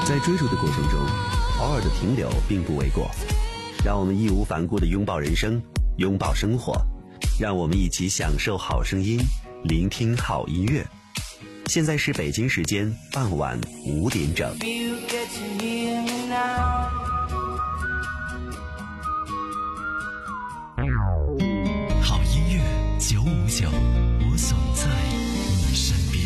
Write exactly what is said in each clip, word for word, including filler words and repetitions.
在追逐的过程中，偶尔的停留并不为过。让我们义无反顾地拥抱人生，拥抱生活，让我们一起享受好声音，聆听好音乐。现在是北京时间傍晚五点整。 好音乐九五九，我总在你身边。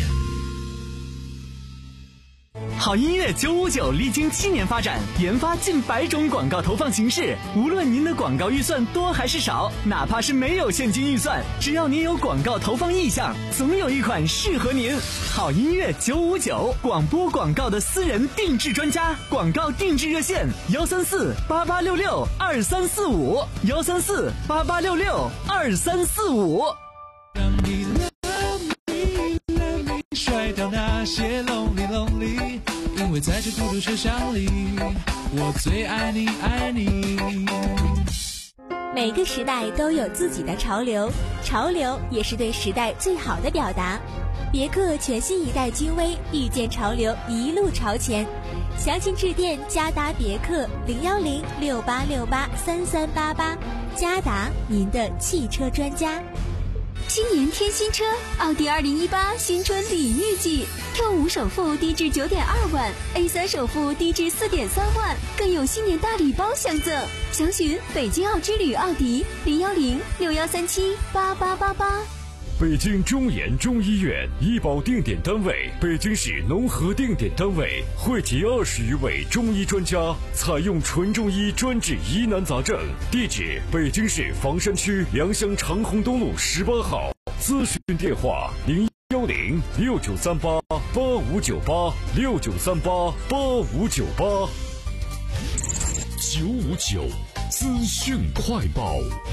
好音乐九五九历经七年发展，研发近百种广告投放形式。无论您的广告预算多还是少，哪怕是没有现金预算，只要您有广告投放意向，总有一款适合您。好音乐九五九，广播广告的私人定制专家，广告定制热线幺三四八八六六二三四五幺三四八八六六二三四五。 让你 love me love me 甩掉那些 lonely lonely， 因为在这孤独车厢里，我最爱你爱你。 每个时代都有自己的潮流，潮流也是对时代最好的表达。别克全新一代君威，遇见潮流，一路朝前。详情致电嘉达别克零幺零六八六八三三八八，嘉达您的汽车专家。 新年添新车，奥迪二零一八新春礼遇季 ，Q 五首付低至九点二万 ，A 三首付低至四点三万，更有新年大礼包相赠。详询北京奥之旅奥迪零幺零六幺三七八八八八。 北京中研中医院医保定点单位，北京市农合定点单位，汇集二十余位中医专家，采用纯中医专治疑难杂症。地址：北京市房山区良乡长虹东路十八号。咨询电话：零幺零六九三八八五九八六九三八八五九八。九五九资讯快报。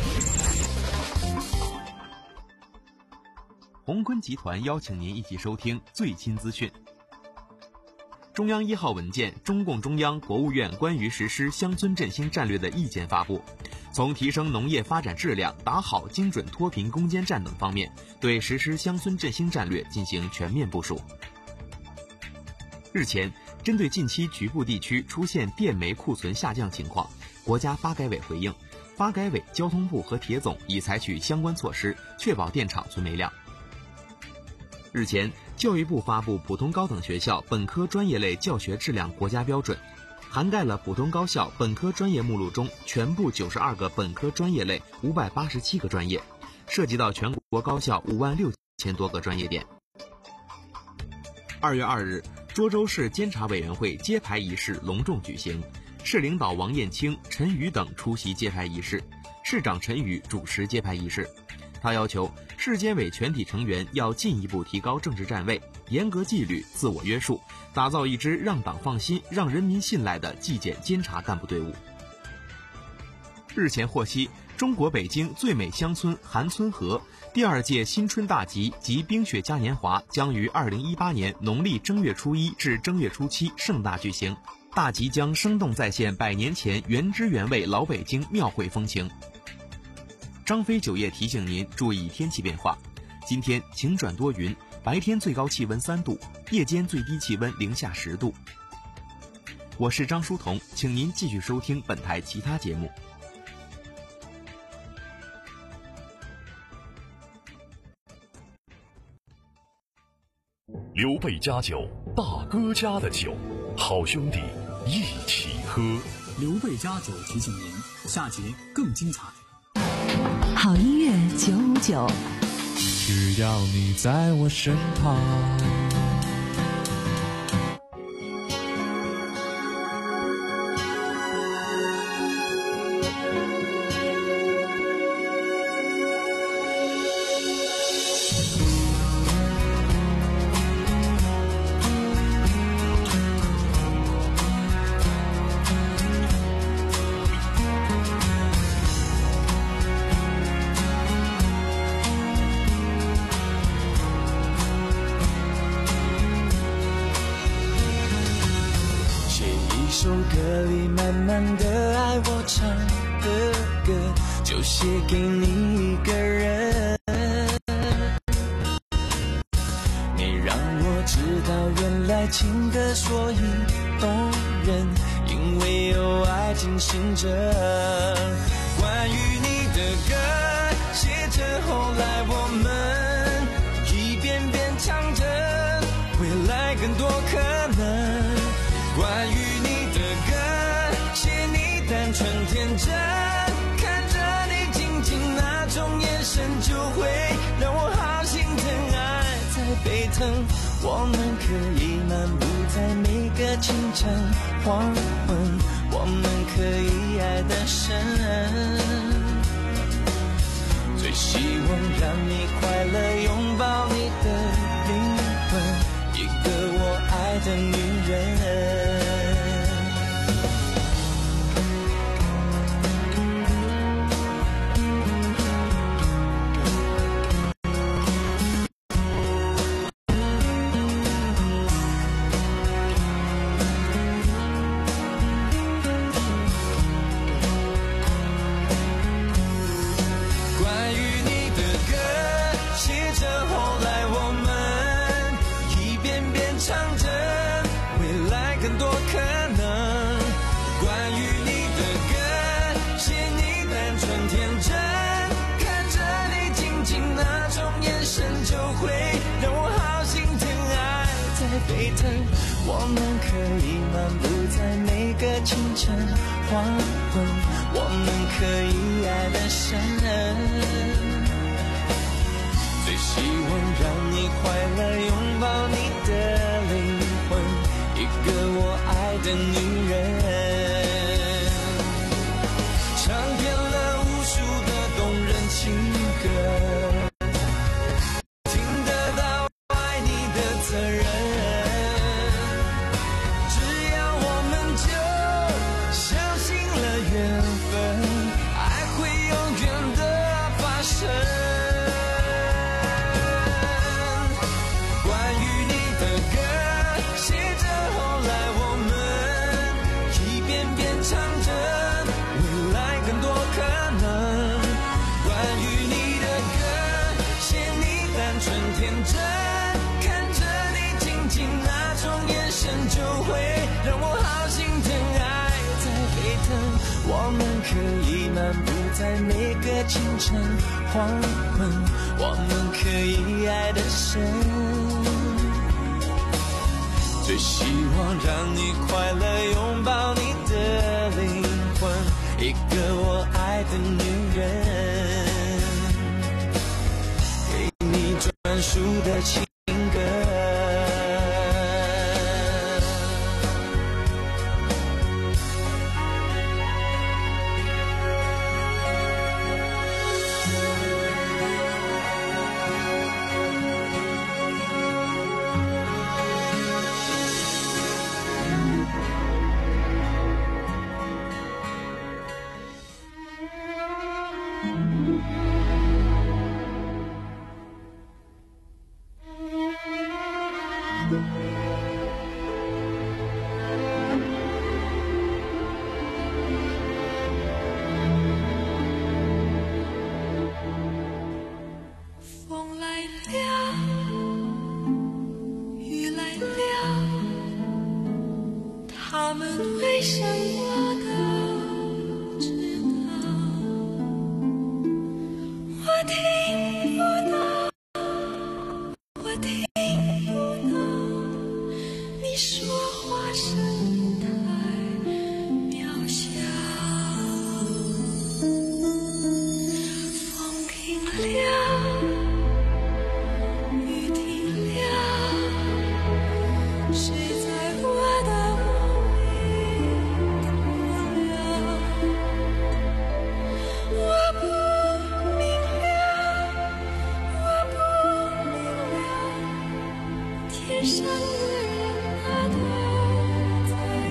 宏坤集团邀请您一起收听最新资讯。中央一号文件，中共中央、国务院关于实施乡村振兴战略的意见发布，从提升农业发展质量、打好精准脱贫攻坚战等方面，对实施乡村振兴战略进行全面部署。日前，针对近期局部地区出现电煤库存下降情况，国家发改委回应，发改委、交通部和铁总已采取相关措施，确保电厂存煤量。日前，教育部发布普通高等学校本科专业类教学质量国家标准，涵盖了普通高校本科专业目录中全部九十二个本科专业类五百八十七个专业，涉及到全国高校五万六千多个专业点。二月二日，涿州市监察委员会揭牌仪式隆重举行，市领导王艳清、陈宇等出席揭牌仪式，市长陈宇主持揭牌仪式。他要求市监委全体成员要进一步提高政治站位，严格纪律、自我约束，打造一支让党放心、让人民信赖的纪检监察干部队伍。日前获悉，中国北京最美乡村韩村河第二届新春大集及冰雪嘉年华将于二零一八年农历正月初一至正月初七盛大举行，大集将生动再现百年前原汁原味老北京庙会风情。张飞酒业提醒您注意天气变化，今天晴转多云，白天最高气温三度，夜间最低气温零下十度。我是张书彤，请您继续收听本台其他节目。 刘备家酒，大哥家的酒，好兄弟一起喝。 刘备家酒提醒您，下节更精彩。 好音乐九五九， 只要你在我身旁。 首歌里满满的爱，我唱的歌就写给你一个人。你让我知道原来爱情歌，所以动人，因为有爱进行着。关于你的歌，写着后来我们一遍遍唱着未来更多可能。关于你的歌，写你单纯天真，看着你静静那种眼神，就会让我好心疼，爱在沸腾。我们可以漫步在每个清晨黄昏，我们可以爱得深，最希望让你快乐，拥抱你的灵魂，一个我爱的女人。我们可以漫步在每个清晨黄昏，我们可以爱得深，最希望让你快乐，拥抱你的灵魂，一个我爱的女人。唱遍了无数的动人情歌，听得到爱你的责任，在每个清晨黄昏，我们可以爱得深，最希望让你快乐，拥抱你的灵魂，一个我爱的女人，给你专属的情歌。 天上的人啊，都在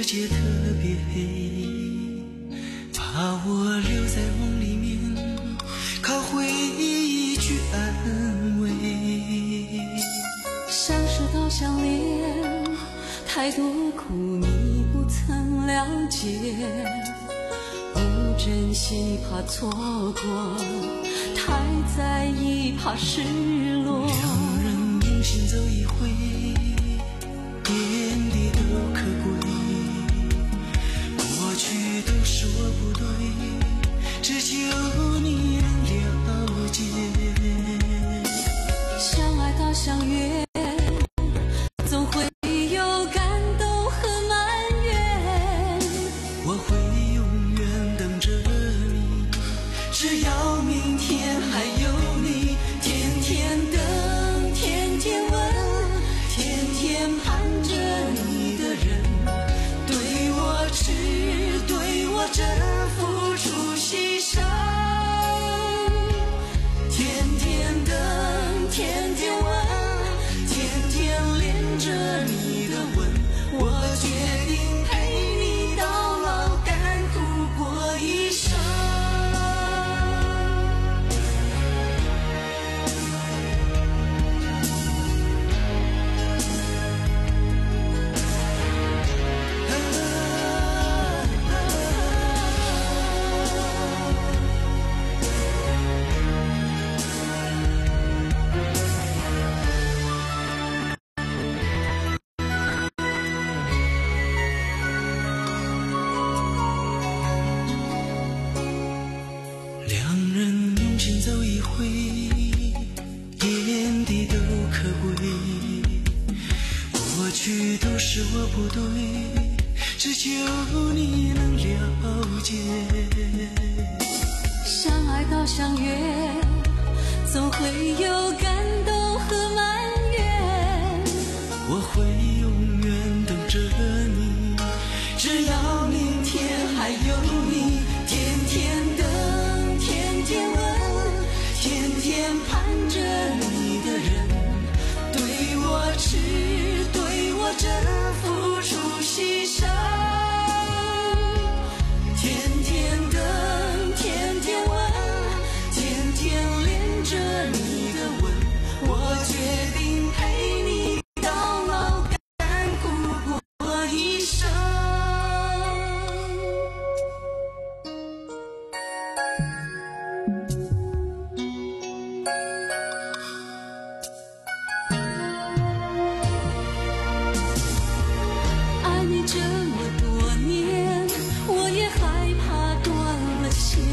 世界特别黑，把我留在梦里面，靠回忆去安慰。 相识到相恋，太多苦你不曾了解，不珍惜怕错过，太在意怕失落。 两人用心走一回，点滴都可贵，过去都是我不对，只求你能了解。 相爱到相约，总会有感动和埋怨， 我会永远等着你，只要明天还有你，天天等，天天问，天天盼着你的人，对我痴，对我真，付出牺牲，天天等，天天问，天天恋着你的吻，我决定陪你到老，甘苦过一生。两人用心走一回，点滴都可贵，过去都是我不对，只求你能了解。 相爱到相约，总会有感动和埋怨， 我会永远等着你，只要明天还有你，天天等，天天问，天天盼着你的人，对我痴，对我真，付出牺牲，天天等，天天问，天天恋着你的吻，我决定陪你到老，甘苦过一生。 爱你这么多年，我也害怕断了线，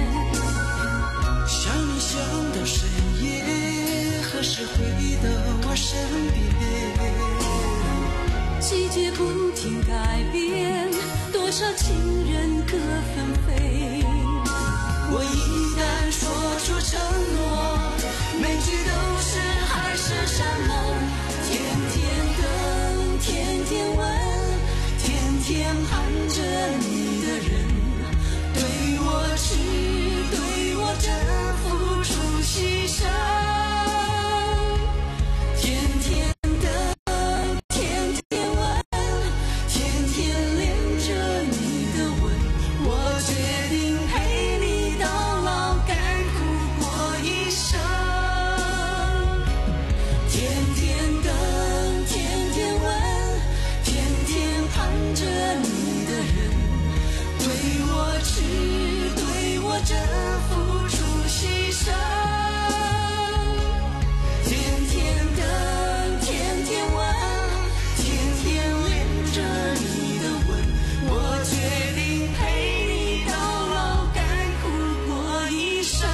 想你想到深夜，何时回到我身边？ 季节不停改变，多少情人各纷飞。 我一旦说出承诺，每句都是海誓山盟，天天等，天天问，天天盼着你的人，对我痴，对我真，付出牺牲，天天等，天天问，天天恋着你的吻，我决定陪你到老，甘苦过一生，天天等，天天问，天天盼着你的人，对我痴，对我真，付出牺牲，天天等，天天问，天天恋着你的吻，我决定陪你到老，甘苦过一生。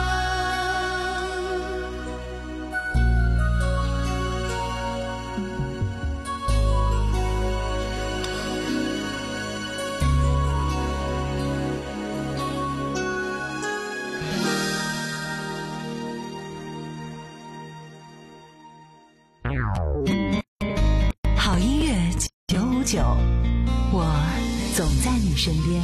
好音乐九五九，我总在你身边。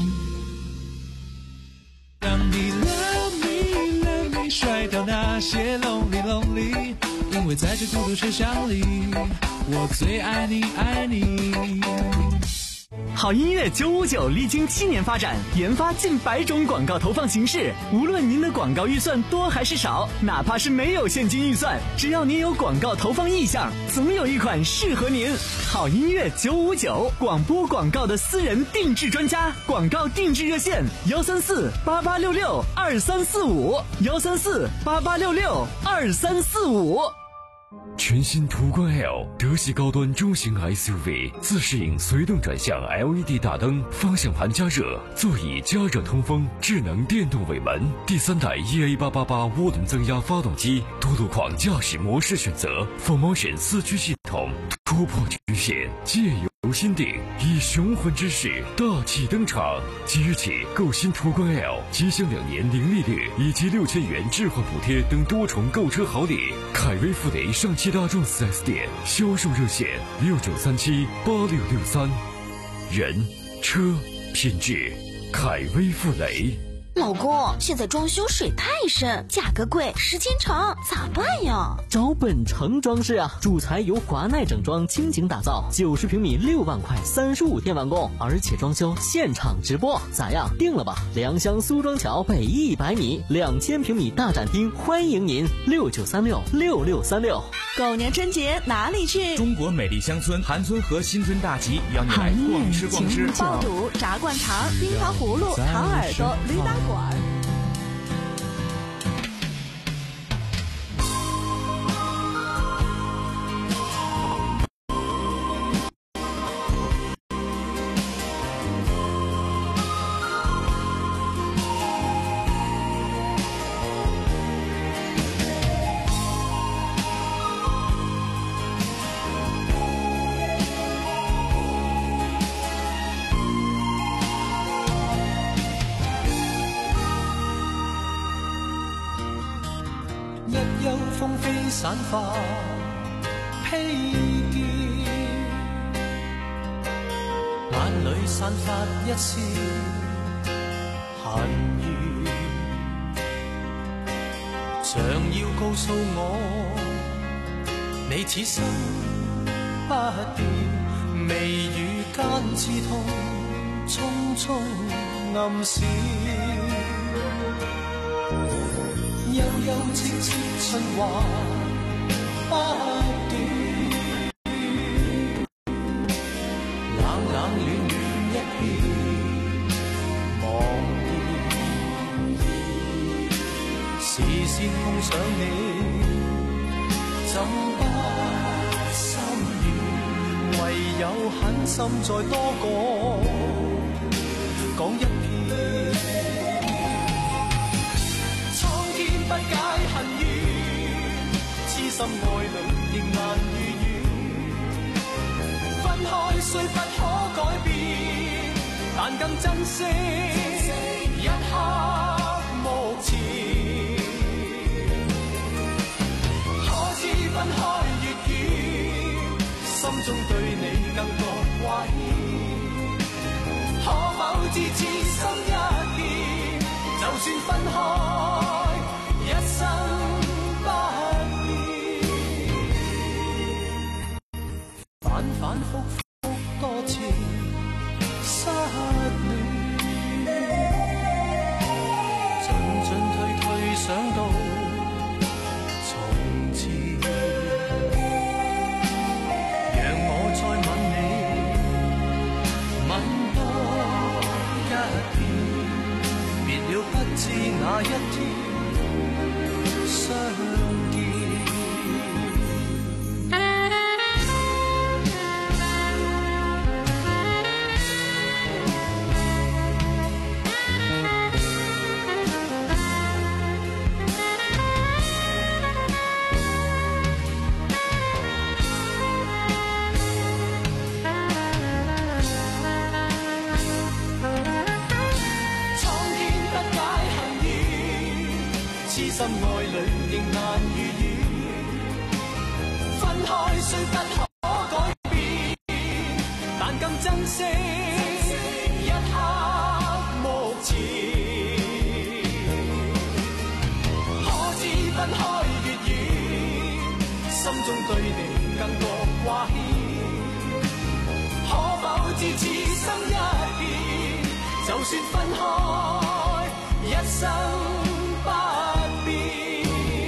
让你 love me love me 甩掉那些 lonely lonely， 因为在这孤独车厢里，我最爱你爱你。 好音乐九五九历经七年发展，研发近百种广告投放形式。无论您的广告预算多还是少，哪怕是没有现金预算，只要您有广告投放意向，总有一款适合您。好音乐九五九，广播广告的私人定制专家，广告定制热线：幺三四八八六六二三四五，幺三四八八六六二三四五。 全新途观 L 德系高端中型 S U V， 自适应随动转向 L E D 大灯，方向盘加热，座椅加热通风，智能电动尾门，第三代 E A 八八八涡轮增压发动机，多路况驾驶模式选择 ，Four Motion 四驱系统，突破局限，借由心定，以雄浑之势大气登场。即日起购新途观 L， 即享两年零利率以及六千元置换补贴等多重购车好礼。凯威富雷上汽大众 四 S 店销售热线：六九三七八六六三。人车品质，凯威富雷。 老公，现在装修水太深，价格贵，时间长，咋办呀？ 找本城装饰啊，主材由华奈整装倾情打造，九十平米六万块，三十五天完工，而且装修现场直播，咋样？定了吧？良乡苏庄桥北一百米，两千平米大展厅，欢迎您，六九三六六六三六。 狗年春节哪里去？ 中国美丽乡村韩村和新村大集邀你来逛吃逛吃， 爆肚、炸灌肠、冰糖葫芦、糖耳朵、驴打滚。 風飛散發披肩，眼裏散發一絲恨怨，像要告訴我，你此生不變，眉宇間刺痛，匆匆暗閃。悠悠戚戚春華不斷，冷冷暖暖一片茫然，視線碰上你怎不心軟，唯有狠心再多講講一遍。不解恨怨，痴心愛侶仍難如願。分開雖不可改變，但更珍惜一刻目前。可知分開越遠，心中對你更覺掛牽。可否知此心一片，就算分開一生不變，反反覆覆多次失戀，進進退退想到從前，讓我再吻你，吻多一遍，別了不知哪一天相見。心愛侶仍難如願，分開雖不可改變，但更珍惜一刻目前。可知分開越遠，心中對你更覺掛牽。可否知此生一變，就算分開，一生不變。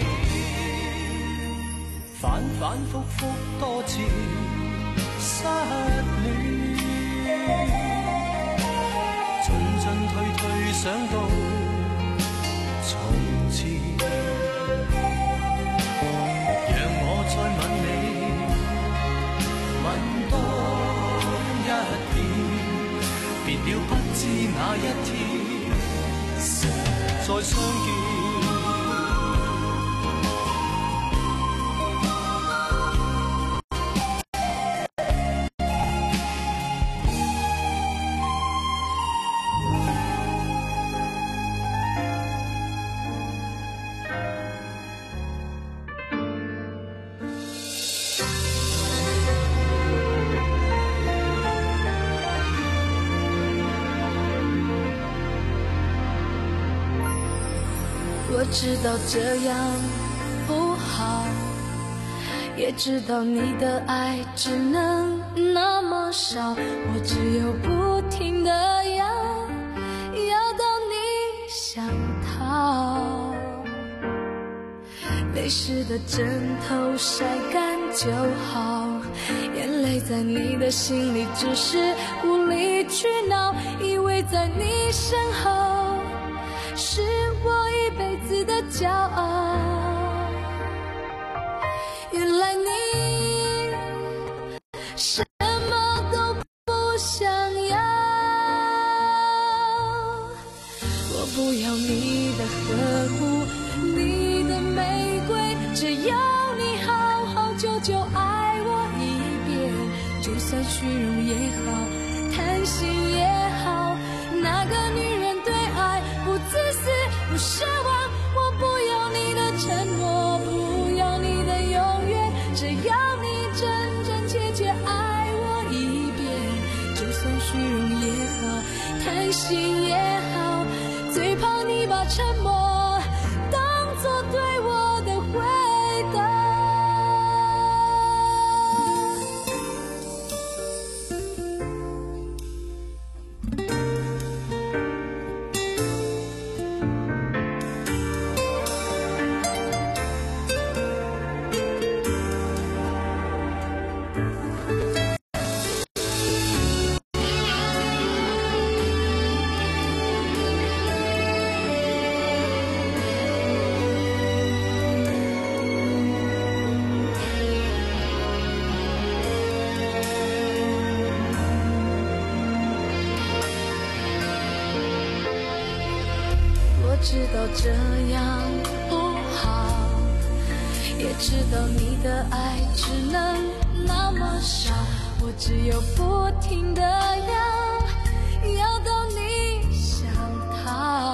反反复复多次失戀，進進退退想到從前。讓我再吻你，吻多一遍，別了不知哪一天再相見。 我知道这样不好，也知道你的爱只能那么少，我只有不停地要，要到你想逃。泪湿的枕头晒干就好，眼泪在你的心里只是无理取闹，以为在你身后是我一辈子的骄傲。原来你什么都不想要，我不要你的呵护，你的玫瑰，只要你好好久久爱我一遍，就算虚荣也好，贪心也好，那个女人对爱不自私不奢望，我不要你的承诺，不要你的永远，只要你真真切切爱我一遍，就算虚荣也好，贪心也好，最怕你把沉默当作对我的回答。知道这样不好，也知道你的爱只能那么少，我只有不停地要，要到你想逃。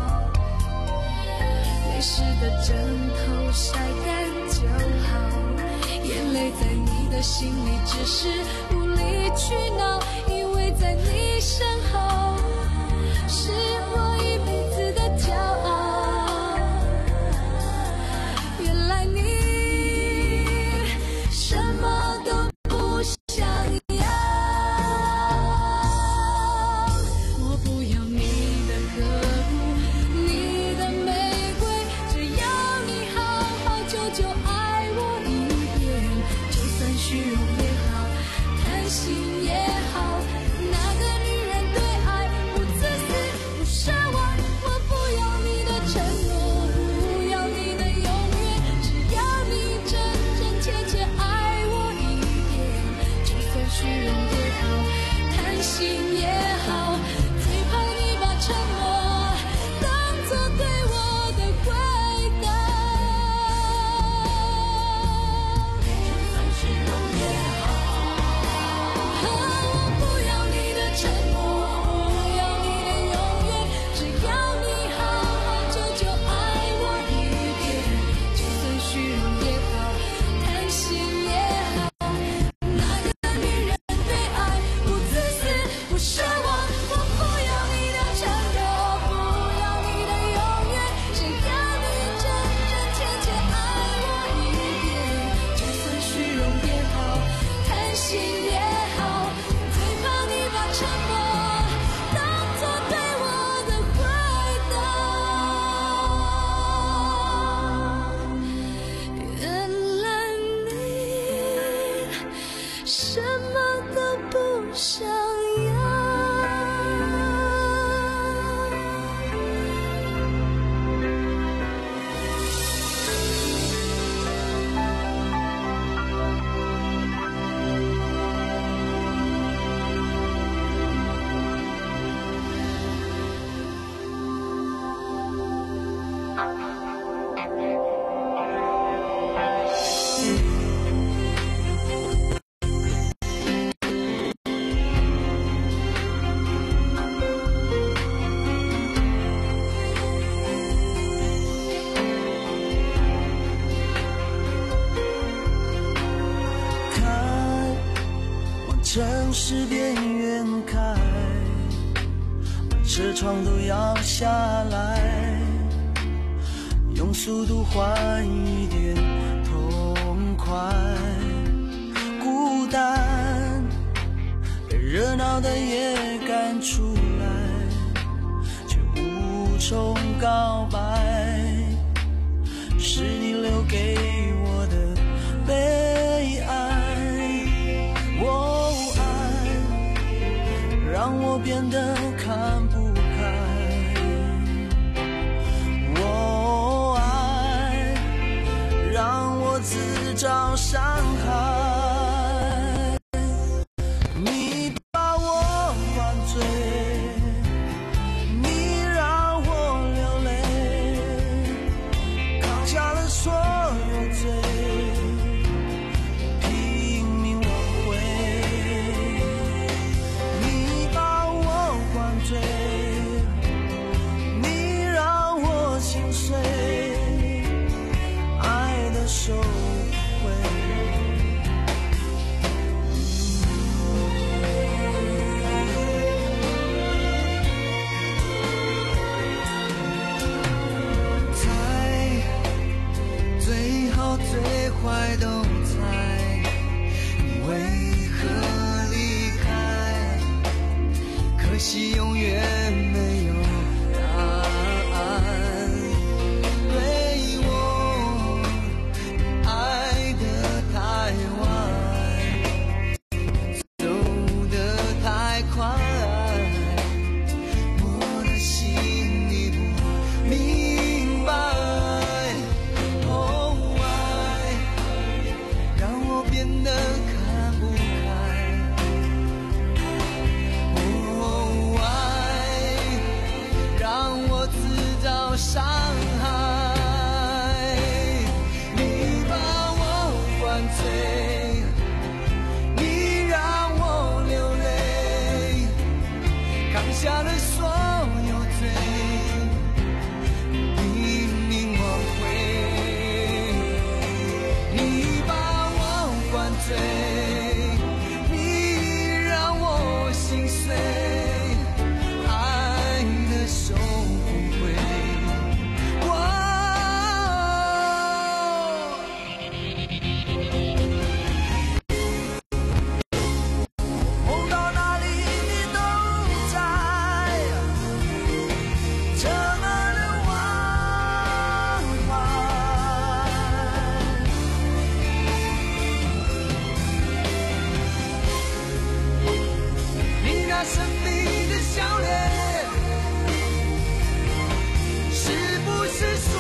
泪湿的枕头晒干就好，眼泪在你的心里只是无理取闹，因为在你身后是我一辈子的骄傲。原来你什么都不想要，我不要你的呵护，你的玫瑰，只要你好好久久爱我一遍，就算虚荣也好，贪心也好， 是边缘开，车窗都摇下来，用速度换一点痛快。孤单被热闹的夜赶出来，却无从告白，是你留给我的悲哀。我爱让我变得看不开，我爱让我自找伤害。你把我灌醉，你让我流泪，扛下了所有罪，拼命挽回。你把我灌醉，你让我心碎，爱的收不回。最好最坏都猜，你为何离开？可惜永远没有答案。对我爱得太晚，走得太快，我的心里不明白。变得看不开，哦，爱让我自找伤害。你把我灌醉，你让我流泪，扛下了所有罪，拼命挽回。你灌醉，你让我心碎，爱的收不回。梦到哪里你都在，这么的忘怀。那神秘的笑脸，是不是说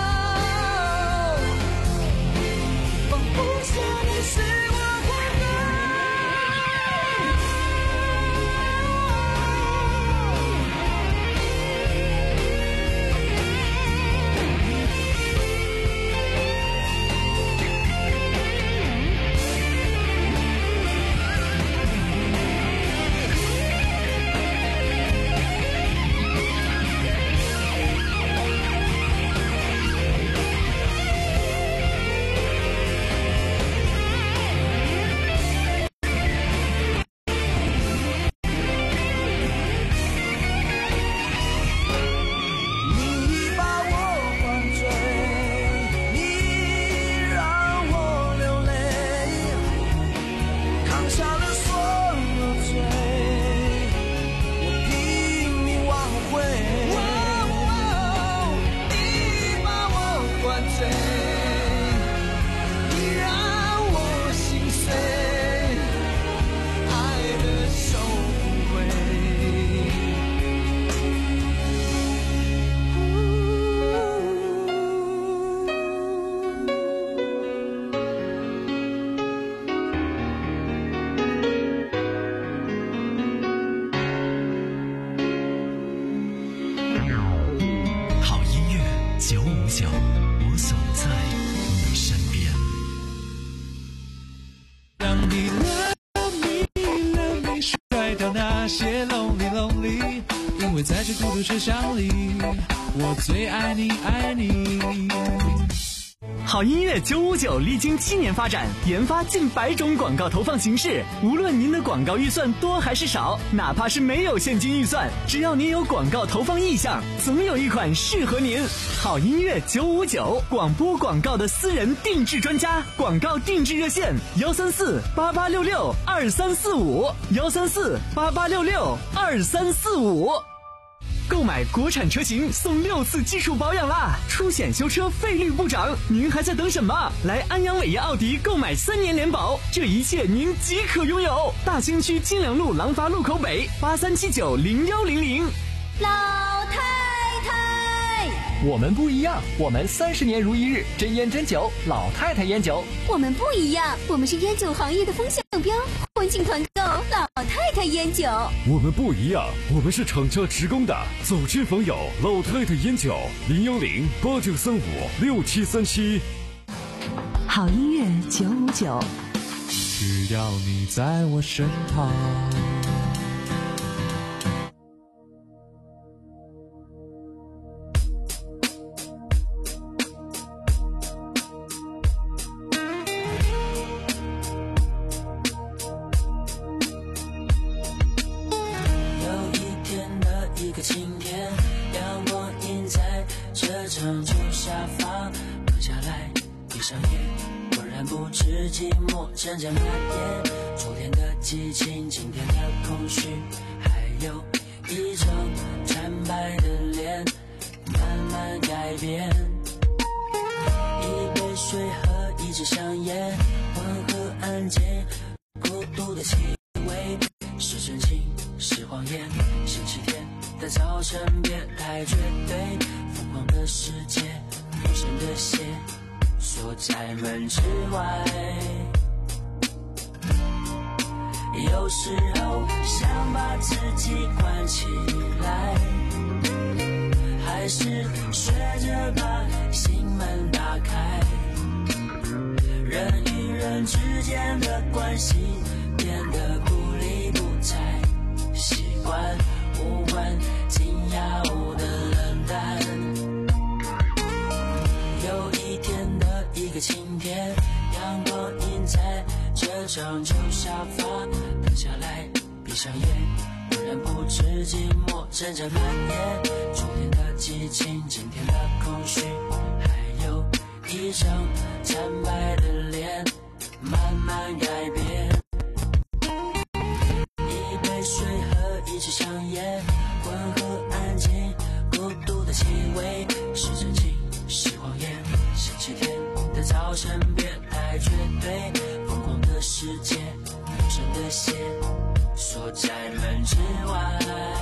放不下的是我活该？会在这孤独车厢里，我最爱你，爱你。 好音乐九五九历经七年发展，研发近百种广告投放形式。无论您的广告预算多还是少，哪怕是没有现金预算，只要您有广告投放意向，总有一款适合您。好音乐九五九，广播广告的私人定制专家，广告定制热线：幺三四八八六六二三四五，幺三四八八六六二三四五。购买国产车型送六次基础保养啦，出险修车费率不涨，您还在等什么？来安阳伟业奥迪购买三年联保，这一切您即可拥有。大兴区金良路廊坊路口北八三七九零幺零零。 老太太， 我们不一样，我们三十年如一日，真烟真酒，老太太烟酒。 我们不一样，我们是烟酒行业的风向标，欢庆团购老太太烟酒。 我们不一样，我们是厂家直供的，走亲访友老太太烟酒，零幺零八九三五六七三七。 好音乐九五九， 只要你在我身旁。 渐渐蔓延，昨天的激情，今天的空虚，还有一张惨白的脸，慢慢改变。一杯水和一支香烟，温和安静，孤独的气味，是真情是谎言。星期天的早晨，别太绝对，疯狂的世界，陌生的鞋，锁在门之外。有时候想把自己关起来，还是学着把心门打开。人与人之间的关系变得不理不睬，习惯无关紧要的冷淡。有一天的一个晴天，阳光映在这张旧沙发，躺下来闭上眼，突然不知寂寞阵阵蔓延。昨天的激情，今天的空虚，还有一张惨白的脸，慢慢改变。一杯水和一支香烟，温和安静，孤独的气味，是真情是谎言。星期天的早晨，别太绝对，疯狂的世界，陌生的鞋，锁在门之外。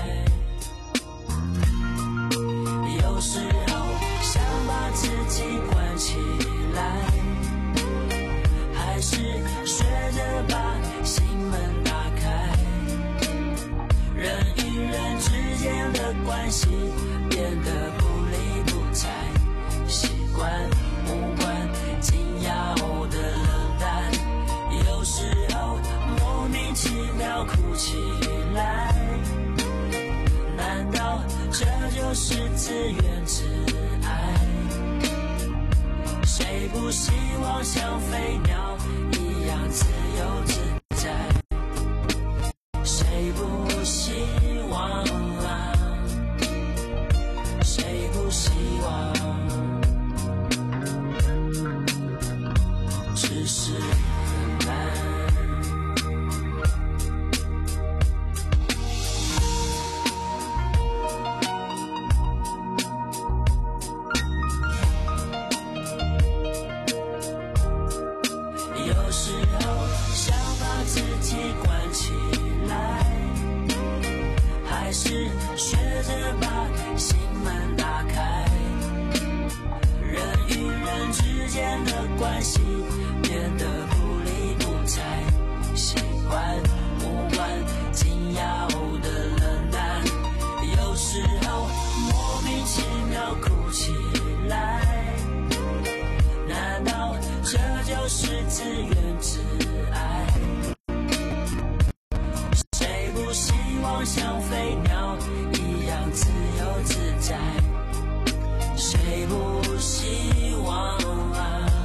有时候想把自己关起来，还是学着把心门打开。人与人之间的关系变得不理不睬，习惯无关紧要的冷淡。有时候莫名其妙哭起来，难道这就是自怨自艾？谁不希望像飞鸟一样自由自在？谁不希望啊？谁不希望？只是很难。有时候想把自己关起来，还是学着把心门打开。人与人之间的关系变得不理不睬，习惯无关紧要的冷淡。有时候莫名其妙哭起来，难道这就是自怨自艾？谁不希望像飞鸟一样自由自在？谁不希望啊？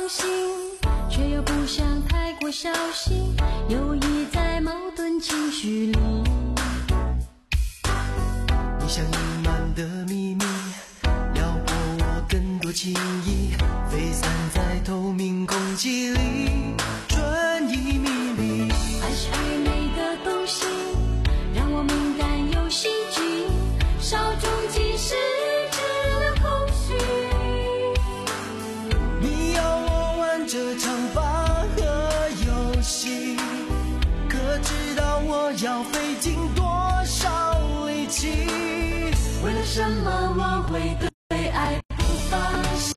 放心，却又不想太过小心，犹疑在矛盾情绪里。 你像隐瞒的秘密，撩拨我更多情意，飞散在透明空气里，转移迷离。 爱是暧昧的东西，让我敏感又心悸，稍纵即逝，治了空虚。 你要我玩这场拔河游戏，可知道我要费尽多少力气？ 为了什么我会对爱不放心？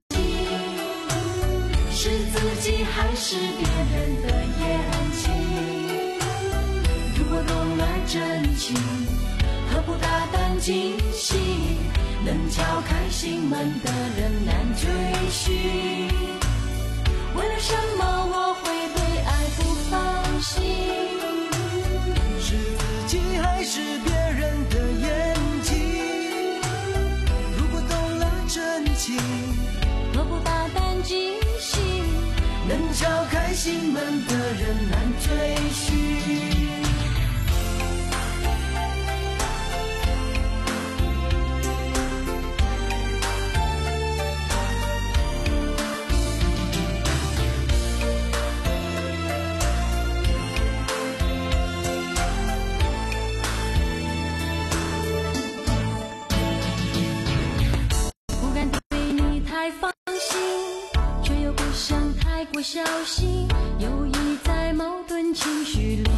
是自己还是别人的眼睛？如果懂了真情，何不大胆惊喜？能敲开心门的人难追寻。为了什么我会对爱不放心？ 是自己还是别人的眼睛？如果懂了真情， 何不大胆惊喜？ 能敲开心门的人难追寻。 过小心，犹疑在矛盾情绪里。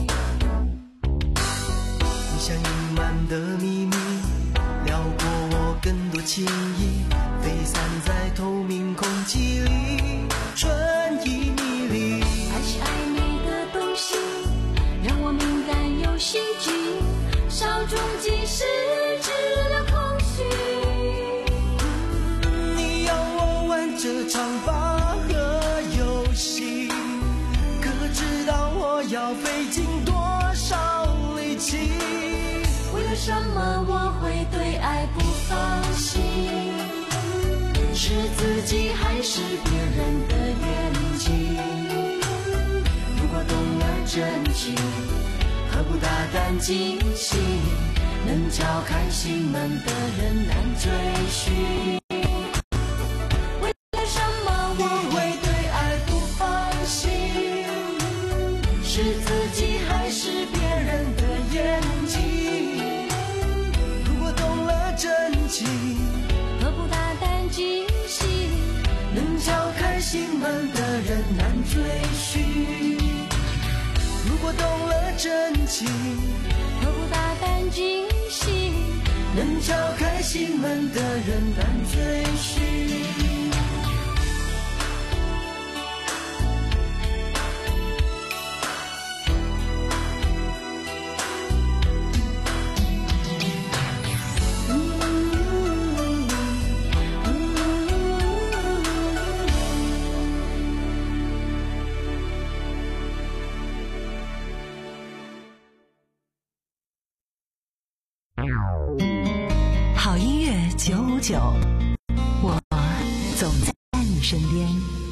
你像隐瞒的秘密，撩拨我更多情意，飞散在透明空气里，转移迷离。 爱是暧昧的东西，让我敏感又心悸，稍纵即逝，治了空虚。 你要我玩这场拔知道我要费尽多少力气？ 为了什么我会对爱不放心？是自己还是别人的愿景？如果懂了真情，何不大胆惊喜？能敲开心门的人难追寻。是自己还是别人的眼睛？ 如果懂了真情， 何不大胆惊喜？ 能敲开心门的人难追寻。如果懂了真情， 何不大胆惊喜？ 能敲开心门的人难追寻。 好音乐九五九，我总在你身边。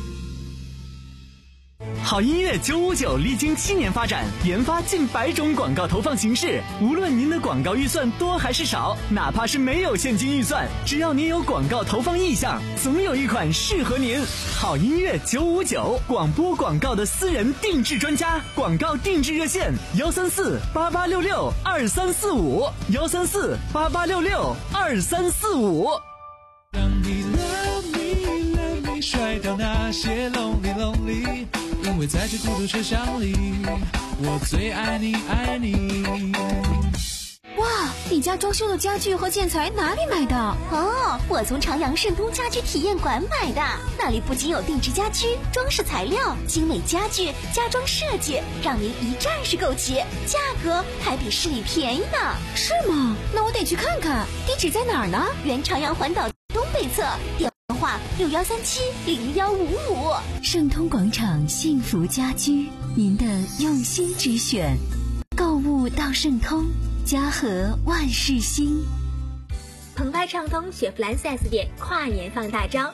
好音乐九五九历经七年发展，研发近百种广告投放形式。无论您的广告预算多还是少，哪怕是没有现金预算，只要您有广告投放意向，总有一款适合您。好音乐九五九，广播广告的私人定制专家，广告定制热线：幺三四八八六六二三四五，幺三四八八六六二三四五。 让你 love me love me 甩掉那些 lonely lonely， 因为在这孤独车厢里，我最爱你爱你。 哇，你家装修的家具和建材哪里买的？ 哦，我从长阳盛通家居体验馆买的，那里不仅有定制家居、装饰材料、精美家具、家装设计，让您一站式购齐，价格还比市里便宜呢。 是吗？那我得去看看，地址在哪儿呢？ 原长阳环岛东北侧，电话六幺三七零幺五五。 盛通广场幸福家居，您的用心之选，购物到盛通。家和万事兴。 澎湃畅通雪佛兰 四 S 店跨年放大招，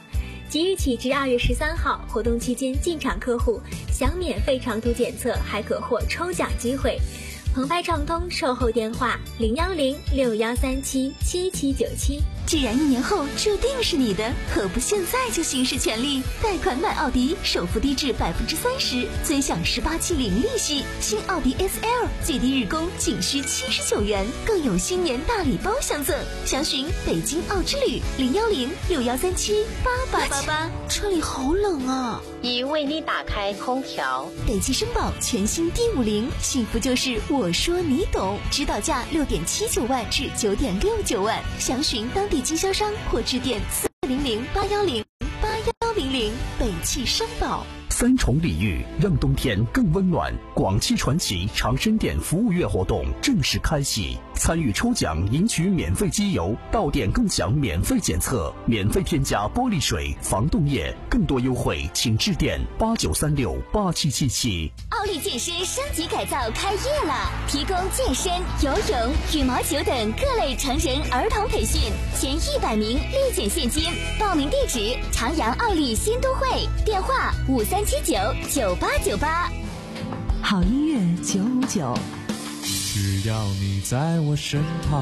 即日起至二月十三号，活动期间进场客户享免费长途检测，还可获抽奖机会。澎湃畅通售后电话零幺零六幺三七七七九七。 既然一年后注定是你的，何不现在就行使权利？贷款买奥迪，首付低至百分之三十，尊享十八期零利息。新奥迪 S L 最低日供仅需七十九元，更有新年大礼包相赠。详询北京奥之旅零幺零六幺三七八八八八。车里好冷啊！ 已为你打开空调。 北汽绅宝全新 D 五零，幸福就是我说你懂，指导价六点七九万至九点六九万。详询当地经销商或致电四零零八幺零八幺零零。北汽绅宝。 三重礼遇，让冬天更温暖。广汽传祺长生店服务月活动正式开启，参与抽奖赢取免费机油，到店共享免费检测，免费添加玻璃水、防冻液，更多优惠请致电八九三六八七七七。 奥利健身升级改造开业了，提供健身、游泳、羽毛球等各类成人儿童培训，前一百名立减现金。报名地址：长阳奥利新都会，电话五三七九九八九八。 好音乐九五九， 只要你在我身旁。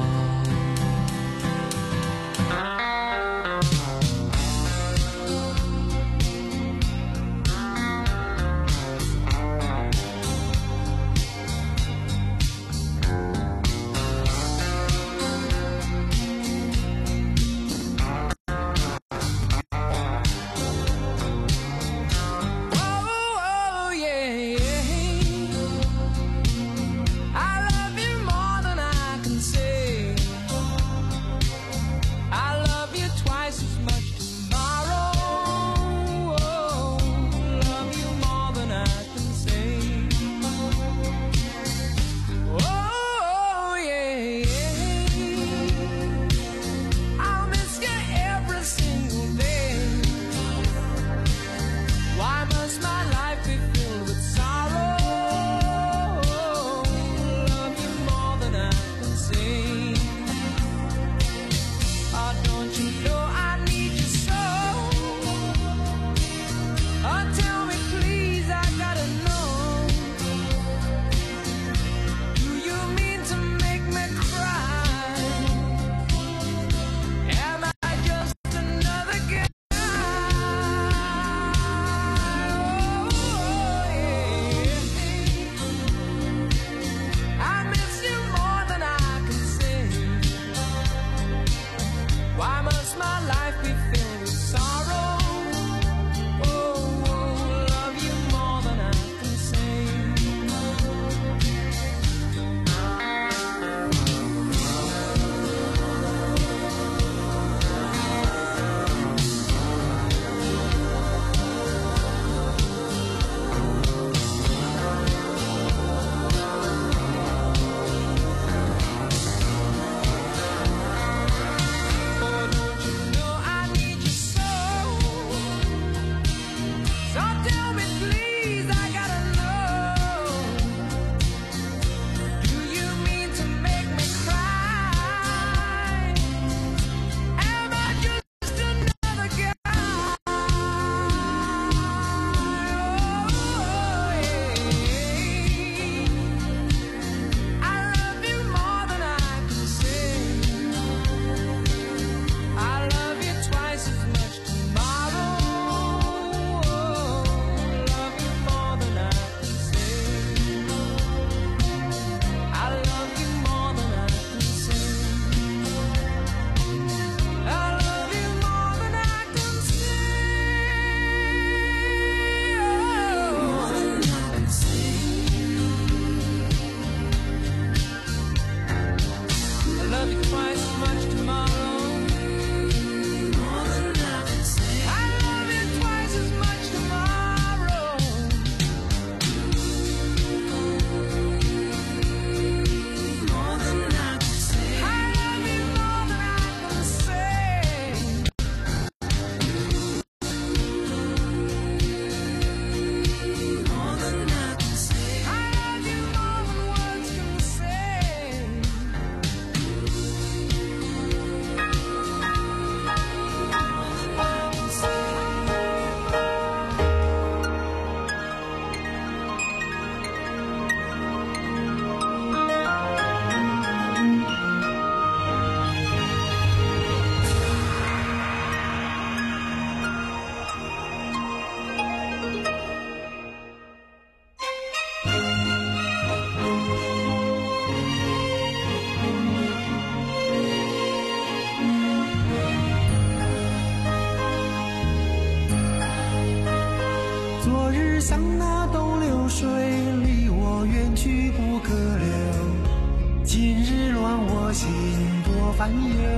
日像那东流水，离我远去不可留。今日乱我心多烦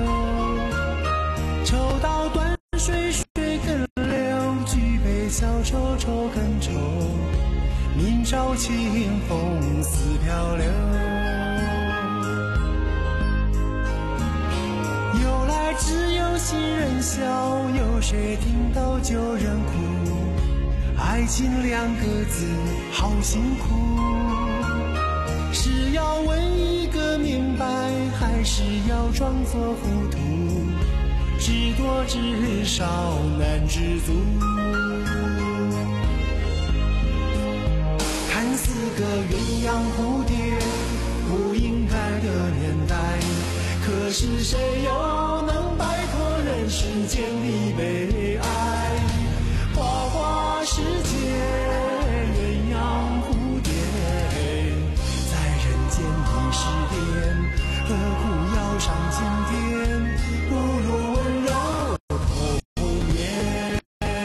忧。抽刀断水，水更流，举杯消愁，愁更愁。明朝清风似飘流。由来只有新人笑，有谁听到旧人哭？爱情两个字好辛苦，是要问一个明白，还是要装作糊涂？知多知少难知足。看似个鸳鸯蝴蝶，不应该的年代，可是谁又能摆脱人世间的悲哀？花花世界，鸳鸯蝴蝶，在人间的诗典，何苦要上青天？不如温柔童年。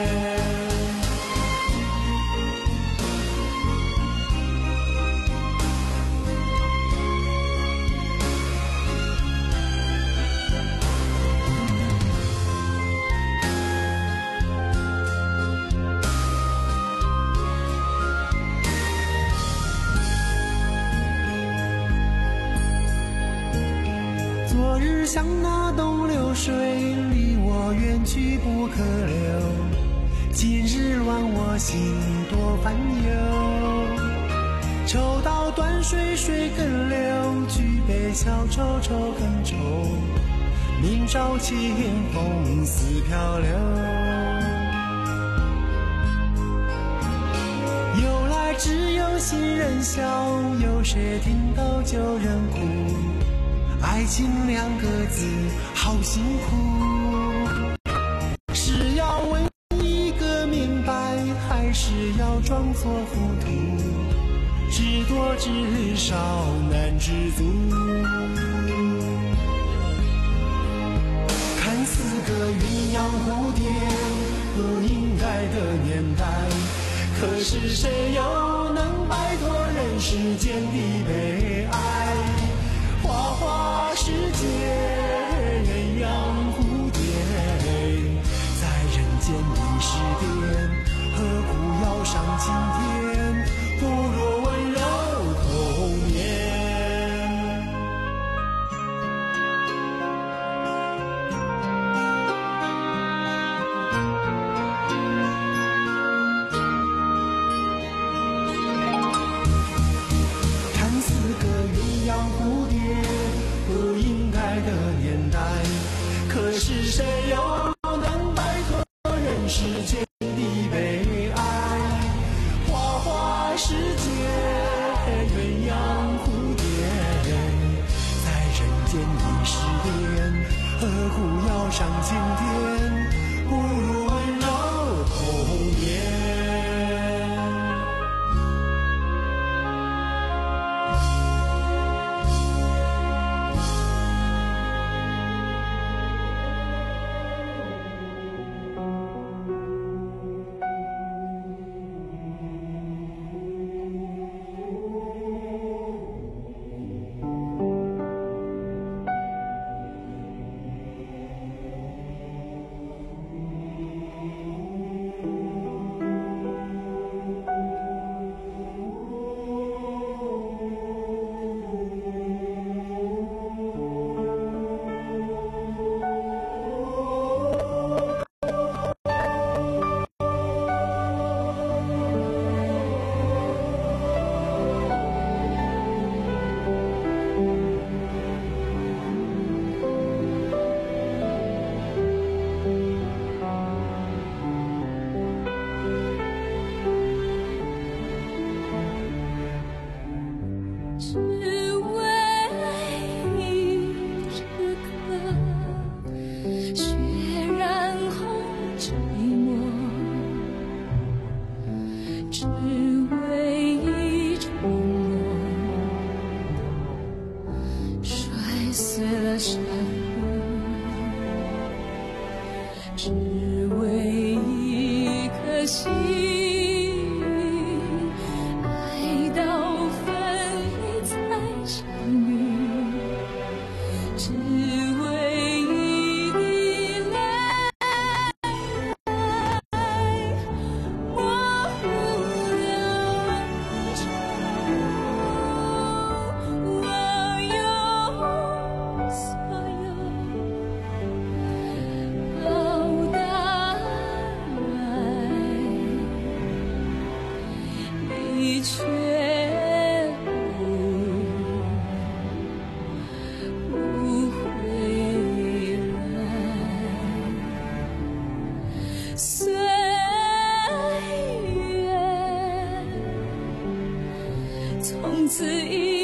昨日像那东流水，离我远去不可留。今日乱我心多烦忧。抽刀断水，水更流，举杯消愁，愁更愁。明朝清风似飘流。由来只有新人笑，有谁听到旧人哭？爱情两个字好辛苦，是要问一个明白，还是要装作糊涂？知多知少难知足。看似个鸳鸯蝴蝶，不应该的年代，可是谁又能摆脱人世间的悲哀？花花世界，鸳鸯蝴蝶，在人间的诗典，何苦要上青天？不如温柔童年。看似个鸳鸯蝴蝶，不应该的年代，可是谁又能摆脱人世间的悲哀？花花世界，鸳鸯蝴蝶，在人间的诗典，何苦要上青天？不如温柔童年。 只为一颗心你却不回来。岁月从此一